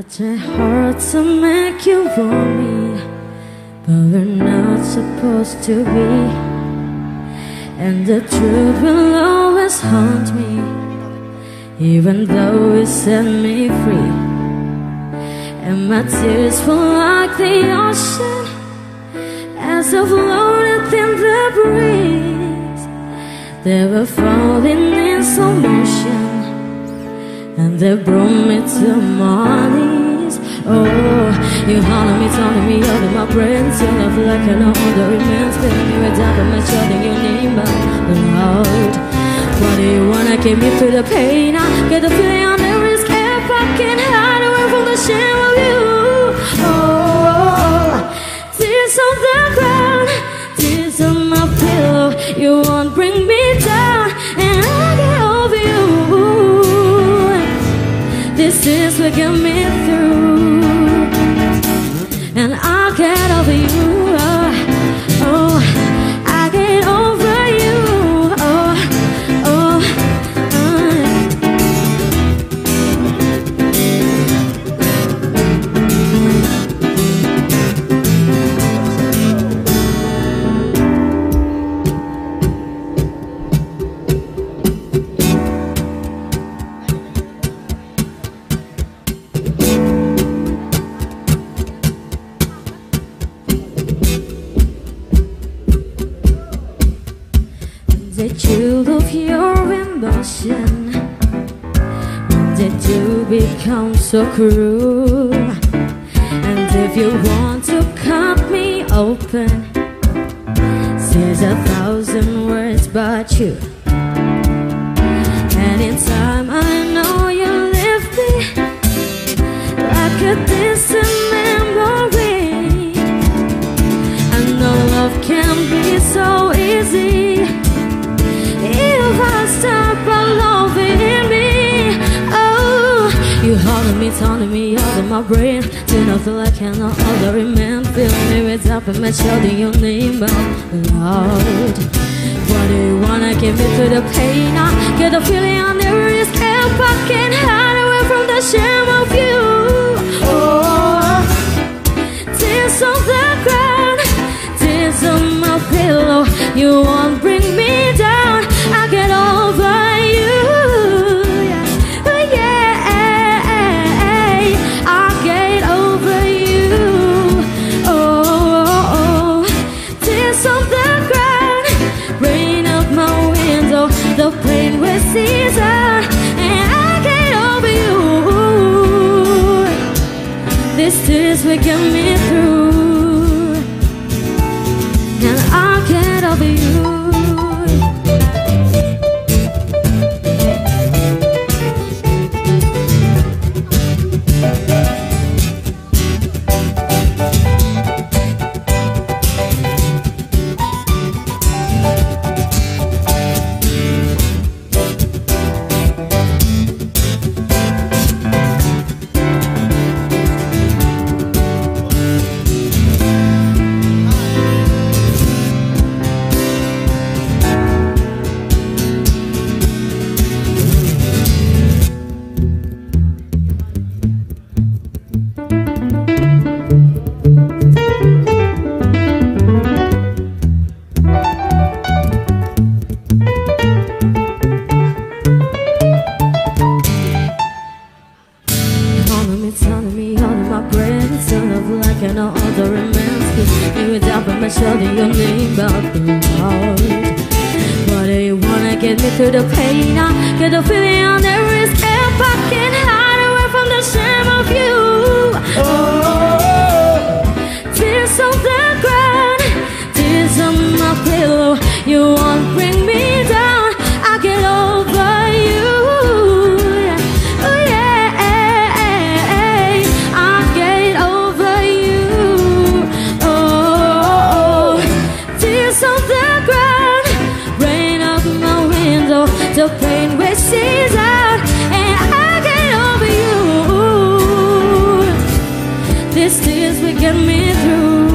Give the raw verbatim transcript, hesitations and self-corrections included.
try hard to make you want me, but we're not supposed to be. And the truth will always haunt me, even though it set me free. And my tears fall like the ocean as I floated in the breeze. They were falling in slow motion, and they brought me to my knees. Oh, you holler me, telling me out of my brain, till I feel like I know all the remains. Spilling me right down from my shirt and your name out loud. Why do you wanna keep me through the pain? I get the feeling I never escape. I can't hide away from the shame of you. Oh, tears on the ground, tears on my pillow. You won't bring me down, and I get over you. This is what get me through, and I'll get over you. Oh, oh, I get over you. Oh, oh, did you love your emotion? Did you become so cruel? And if you want to cut me open, says a thousand words but you. And in time I know you left me like a distant memory. I know love can be so easy if I stop by loving me. Oh, you holding me, telling me out of my brain, till I feel like I know all the remain. Feeling me right up in my shoulder, your name out loud. Why do you wanna get me through the pain? I get the feeling I never escape. I can't hide away from the shame of you. Oh, tears on the ground, tears on my pillow. You won't bring me down, I get over you. Yeah, I get over you. Oh, tears on the ground, rain up my window, the pain will cease out, and I get over you. These tears will get me through, and I get over you. Telling me all of my brain, turn up like I know all the remains. You were down by my shoulder, your name out loud. Why do you wanna get me through the pain? I get the feeling I never escape. I can't hide away from the shame of you. Oh, tears on the ground, tears on my pillow. You won't bring me down, I get over you. The pain will cease out, and I get over you. These tears will get me through.